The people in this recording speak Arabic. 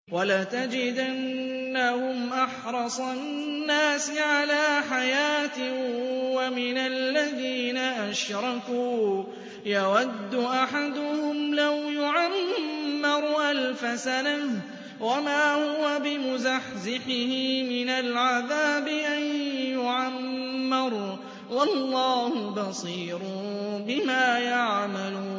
وَلَتَجِدَنَّهُمْ أَحْرَصَ النَّاسِ عَلَىٰ حَيَاةٍ وَمِنَ الَّذِينَ أَشْرَكُوا يَوَدُّ أَحَدُهُمْ لَوْ يُعَمَّرُ أَلْفَ سَنَةٍ وَمَا هُوَ بِمُزَحْزِحِهِ مِنَ الْعَذَابِ أَن يُعَمَّرَ ۗ وَاللَّهُ بَصِيرٌ بِمَا يَعْمَلُونَ